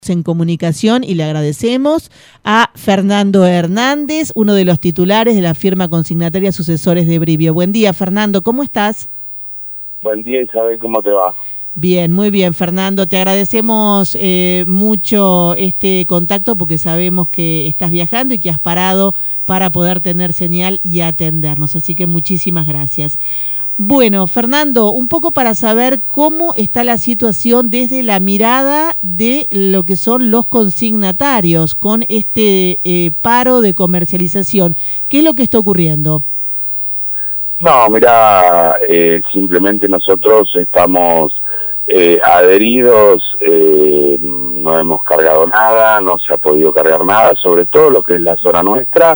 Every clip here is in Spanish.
En comunicación y le agradecemos a Fernando Hernández, uno de los titulares de la firma consignataria Sucesores de Brivio. Buen día, Fernando, ¿cómo estás? Buen día, Isabel, ¿cómo te va? Bien, muy bien, Fernando. Te agradecemos mucho este contacto porque sabemos que estás viajando y que has parado para poder tener señal y atendernos. Así que muchísimas gracias. Bueno, Fernando, un poco para saber cómo está la situación desde la mirada de lo que son los consignatarios con este paro de comercialización. ¿Qué es lo que está ocurriendo? No, mira, simplemente nosotros estamos adheridos, no hemos cargado nada, no se ha podido cargar nada, sobre todo lo que es la zona nuestra,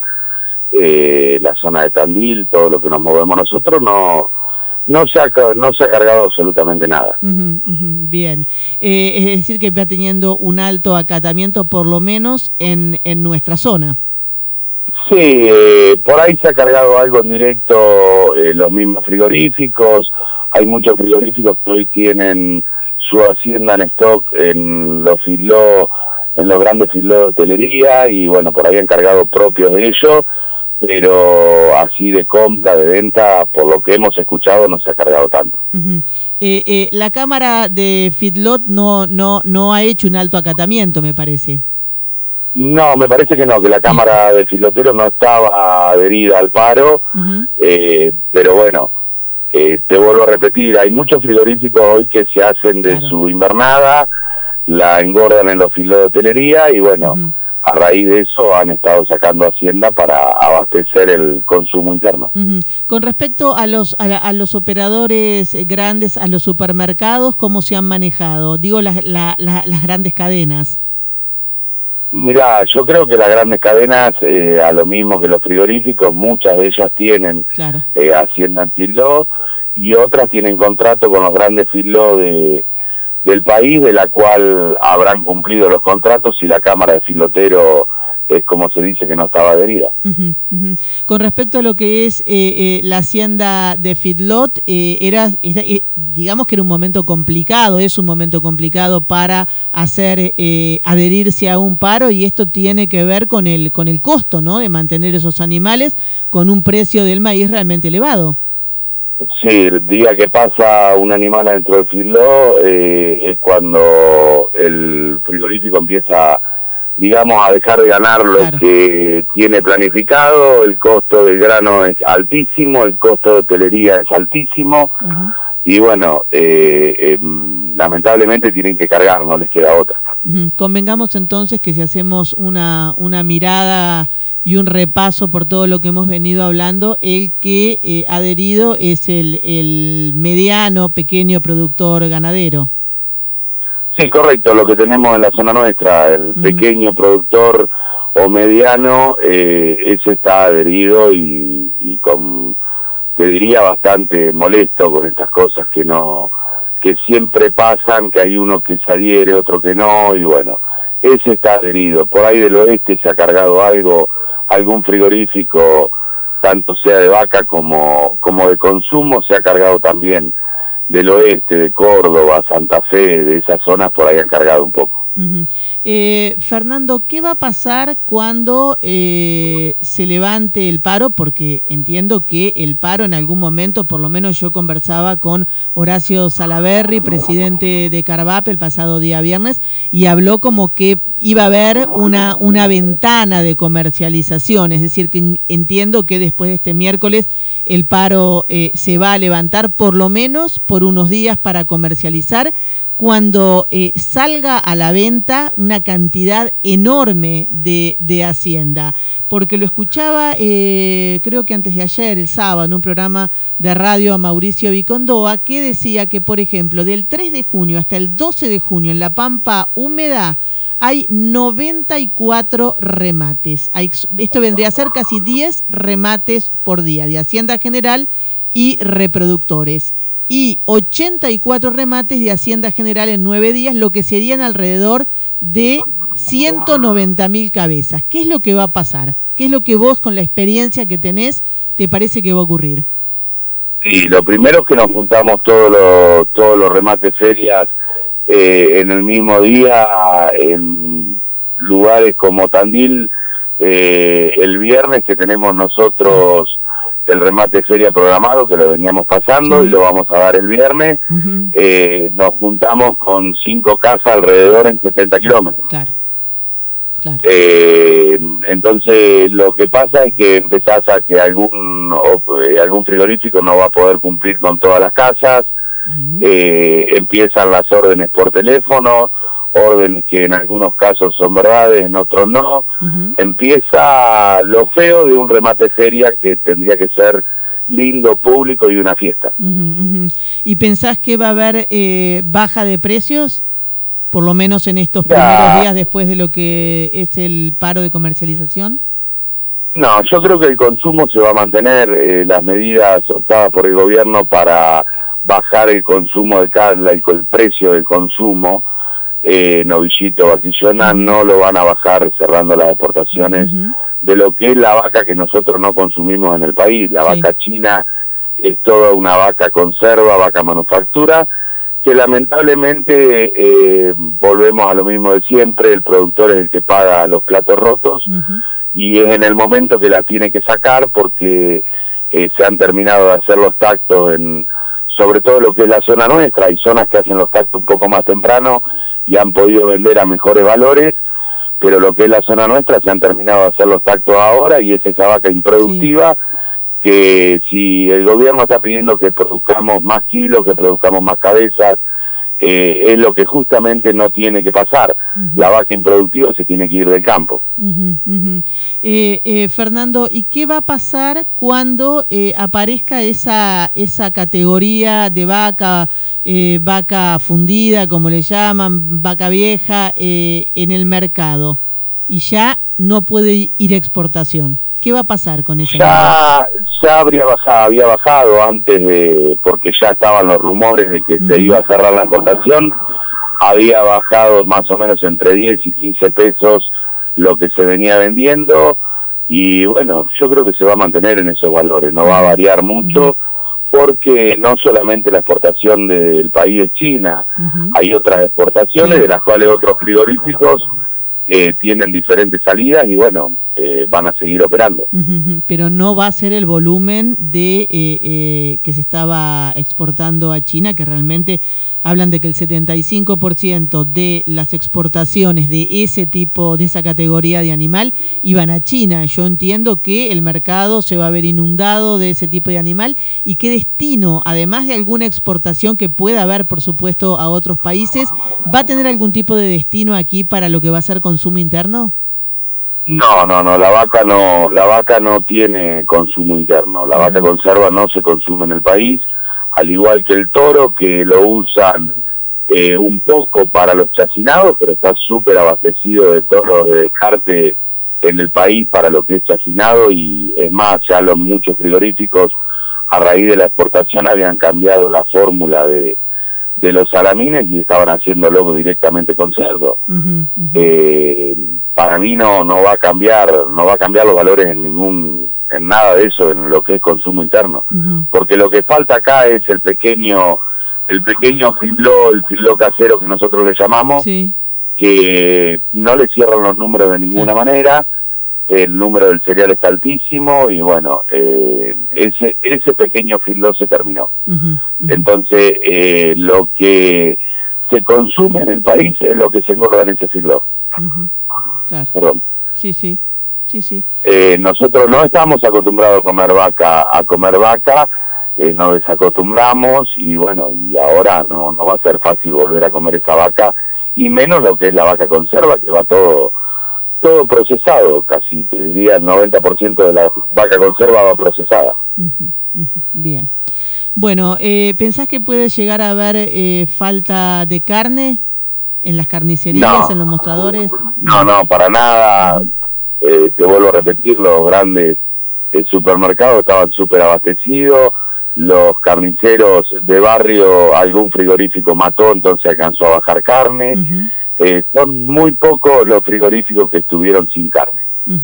la zona de Tandil, todo lo que nos movemos nosotros, no se ha cargado absolutamente nada. Bien, es decir que va teniendo un alto acatamiento por lo menos en nuestra zona. Sí, por ahí se ha cargado algo en directo, los mismos frigoríficos. Hay muchos frigoríficos que hoy tienen su hacienda en stock en los grandes feedlots de hotelería, y bueno, por ahí han cargado propios de ellos, pero así de compra, de venta, por lo que hemos escuchado, no se ha cargado tanto. La Cámara de Feedlot no ha hecho un alto acatamiento, me parece. No, me parece que no, que la Cámara de Filoteros no estaba adherida al paro, pero bueno, te vuelvo a repetir, hay muchos frigoríficos hoy que se hacen de su invernada, la engordan en los feedlots de hotelería y bueno, a raíz de eso han estado sacando hacienda para abastecer el consumo interno. Con respecto a los operadores grandes, a los supermercados, ¿cómo se han manejado? Digo, las grandes cadenas. Mirá, yo creo que las grandes cadenas, a lo mismo que los frigoríficos, muchas de ellas tienen hacienda en feedlot y otras tienen contrato con los grandes feedlot del país, de la cual habrán cumplido los contratos y la Cámara de Filotero es como se dice que no estaba adherida. Con respecto a lo que es la hacienda de feedlot, digamos que era un momento complicado, es un momento complicado para hacer adherirse a un paro, y esto tiene que ver con el costo, ¿no?, de mantener esos animales con un precio del maíz realmente elevado. Sí, el día que pasa un animal adentro del feedlot es cuando el frigorífico empieza, digamos, a dejar de ganar lo que tiene planificado. El costo del grano es altísimo, el costo de hotelería es altísimo, y bueno, lamentablemente tienen que cargar, no les queda otra. Convengamos entonces que si hacemos una mirada y un repaso por todo lo que hemos venido hablando, el que adherido es el mediano, pequeño productor ganadero. Sí, correcto, lo que tenemos en la zona nuestra, el pequeño productor o mediano, ese está adherido y con, te diría, bastante molesto con estas cosas que siempre pasan, que hay uno que se adhiere, otro que no, y bueno, ese está adherido. Por ahí del oeste se ha cargado algún frigorífico, tanto sea de vaca como de consumo, se ha cargado también. Del oeste, de Córdoba, Santa Fe, de esas zonas, por ahí han cargado un poco. Fernando, ¿qué va a pasar cuando se levante el paro? Porque entiendo que el paro en algún momento, por lo menos yo conversaba con Horacio Salaverry, presidente de Carvap, el pasado día viernes, y habló como que iba a haber una ventana de comercialización, es decir, que entiendo que después de este miércoles el paro se va a levantar por lo menos por unos días para comercializar, cuando salga a la venta una cantidad enorme de hacienda. Porque lo escuchaba, creo que antes de ayer, el sábado, en un programa de radio a Mauricio Vicondoa, que decía que, por ejemplo, del 3 de junio hasta el 12 de junio en la Pampa Húmeda hay 94 remates. Esto vendría a ser casi 10 remates por día, de Hacienda General y reproductores. Y 84 remates de Hacienda General en 9 días, lo que serían alrededor de 190.000 cabezas. ¿Qué es lo que va a pasar? ¿Qué es lo que vos, con la experiencia que tenés, te parece que va a ocurrir? Sí, lo primero es que nos juntamos todos los remates ferias en el mismo día en lugares como Tandil, el viernes que tenemos nosotros el remate feria programado, que lo veníamos pasando, y lo vamos a dar el viernes. Nos juntamos con 5 casas alrededor en 70 kilómetros. Claro. Entonces lo que pasa es que empezás a que algún frigorífico no va a poder cumplir con todas las casas. Empiezan las órdenes por teléfono, órdenes que en algunos casos son verdades, en otros no. Empieza lo feo de un remate feria que tendría que ser lindo, público y una fiesta. ¿Y pensás que va a haber baja de precios? Por lo menos en estos primeros días después de lo que es el paro de comercialización. No, yo creo que el consumo se va a mantener, las medidas optadas por el gobierno para bajar el consumo de carne, el precio del consumo, novillito, vaquillona, no lo van a bajar cerrando las exportaciones de lo que es la vaca que nosotros no consumimos en el país. La vaca china es toda una vaca conserva, vaca manufactura, que lamentablemente volvemos a lo mismo de siempre, el productor es el que paga los platos rotos, y es en el momento que la tiene que sacar porque se han terminado de hacer los tactos sobre todo lo que es la zona nuestra. Hay zonas que hacen los tactos un poco más temprano y han podido vender a mejores valores, pero lo que es la zona nuestra se han terminado de hacer los tactos ahora, y es esa vaca improductiva que si el gobierno está pidiendo que produzcamos más kilos, que produzcamos más cabezas, es lo que justamente no tiene que pasar. La vaca improductiva se tiene que ir del campo. Fernando, ¿y qué va a pasar cuando aparezca esa categoría de vaca, vaca fundida, como le llaman, vaca vieja, en el mercado, y ya no puede ir a exportación? ¿Qué va a pasar con ese ya había bajado antes porque ya estaban los rumores de que se iba a cerrar la exportación, había bajado más o menos entre 10 y 15 pesos lo que se venía vendiendo, y bueno, yo creo que se va a mantener en esos valores, no va a variar mucho, porque no solamente la exportación del país es China, hay otras exportaciones de las cuales otros frigoríficos tienen diferentes salidas, y bueno, van a seguir operando. Pero no va a ser el volumen de que se estaba exportando a China, que realmente hablan de que el 75% de las exportaciones de ese tipo, de esa categoría de animal, iban a China. Yo entiendo que el mercado se va a ver inundado de ese tipo de animal, y qué destino, además de alguna exportación que pueda haber, por supuesto, a otros países, ¿va a tener algún tipo de destino aquí para lo que va a ser consumo interno? No, la vaca no tiene consumo interno. La vaca conserva no se consume en el país, al igual que el toro, que lo usan un poco para los chacinados, pero está súper abastecido de toros de descarte en el país para lo que es chacinado, y es más, ya muchos frigoríficos a raíz de la exportación habían cambiado la fórmula de los salamines y estaban haciéndolo directamente con cerdo. Para mí no va a cambiar los valores en nada de eso, en lo que es consumo interno, porque lo que falta acá es el pequeño filó, el filó casero que nosotros le llamamos, que no le cierran los números de ninguna manera, el número del cereal está altísimo, y bueno, ese pequeño filó se terminó. Entonces, lo que se consume en el país es lo que se engorda en ese filó. Claro. Perdón. Sí. Nosotros no estamos acostumbrados a comer vaca, nos desacostumbramos, y bueno, y ahora no va a ser fácil volver a comer esa vaca, y menos lo que es la vaca conserva, que va todo procesado, casi te diría el 90% de la vaca conserva va procesada. Bien. Bueno, ¿pensás que puede llegar a haber falta de carne en las carnicerías, en los mostradores? No, para nada. Te vuelvo a repetir, los grandes supermercados estaban súper abastecidos, los carniceros de barrio, algún frigorífico mató, entonces alcanzó a bajar carne. Son muy pocos los frigoríficos que estuvieron sin carne.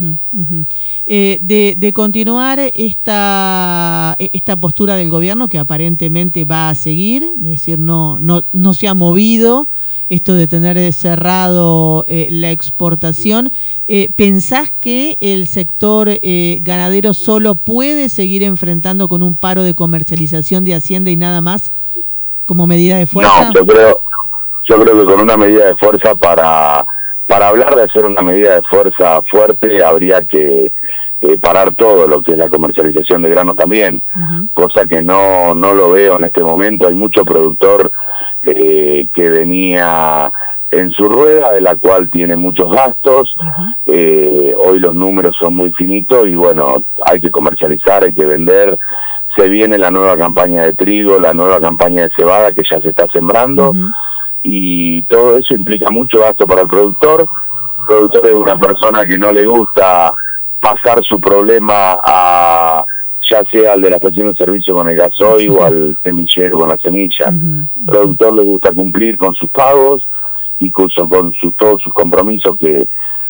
De continuar esta postura del gobierno, que aparentemente va a seguir, es decir, no se ha movido, esto de tener cerrado la exportación. ¿Pensás que el sector ganadero solo puede seguir enfrentando con un paro de comercialización de Hacienda y nada más como medida de fuerza? No, yo creo que con una medida de fuerza para hablar de hacer una medida de fuerza fuerte habría que parar todo lo que es la comercialización de grano también, cosa que no lo veo en este momento. Hay mucho productor que venía en su rueda, de la cual tiene muchos gastos. Hoy los números son muy finitos y bueno, hay que comercializar, hay que vender. Se viene la nueva campaña de trigo, la nueva campaña de cebada que ya se está sembrando, y todo eso implica mucho gasto para el productor. El productor es una persona que no le gusta pasar su problema ya sea al de la estación de servicio con el gasoil o al semillero con la semilla. El productor le gusta cumplir con sus pagos y con todos sus compromisos que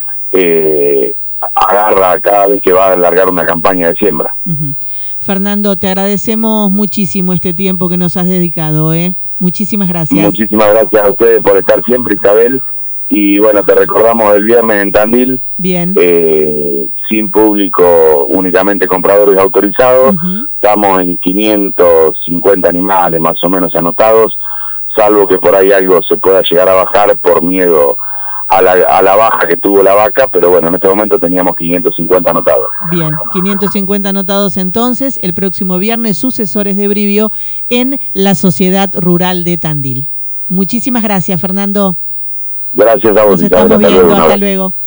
agarra cada vez que va a alargar una campaña de siembra. Fernando, te agradecemos muchísimo este tiempo que nos has dedicado. Muchísimas gracias. Muchísimas gracias a ustedes por estar siempre, Isabel. Y bueno, te recordamos el viernes en Tandil. Bien. Sin público, únicamente compradores autorizados. Estamos en 550 animales más o menos anotados, salvo que por ahí algo se pueda llegar a bajar por miedo a la baja que tuvo la vaca, pero bueno, en este momento teníamos 550 anotados. Bien, 550 anotados entonces, el próximo viernes, sucesores de Brivio en la Sociedad Rural de Tandil. Muchísimas gracias, Fernando. Gracias a vos. Nos estamos viendo, hasta luego.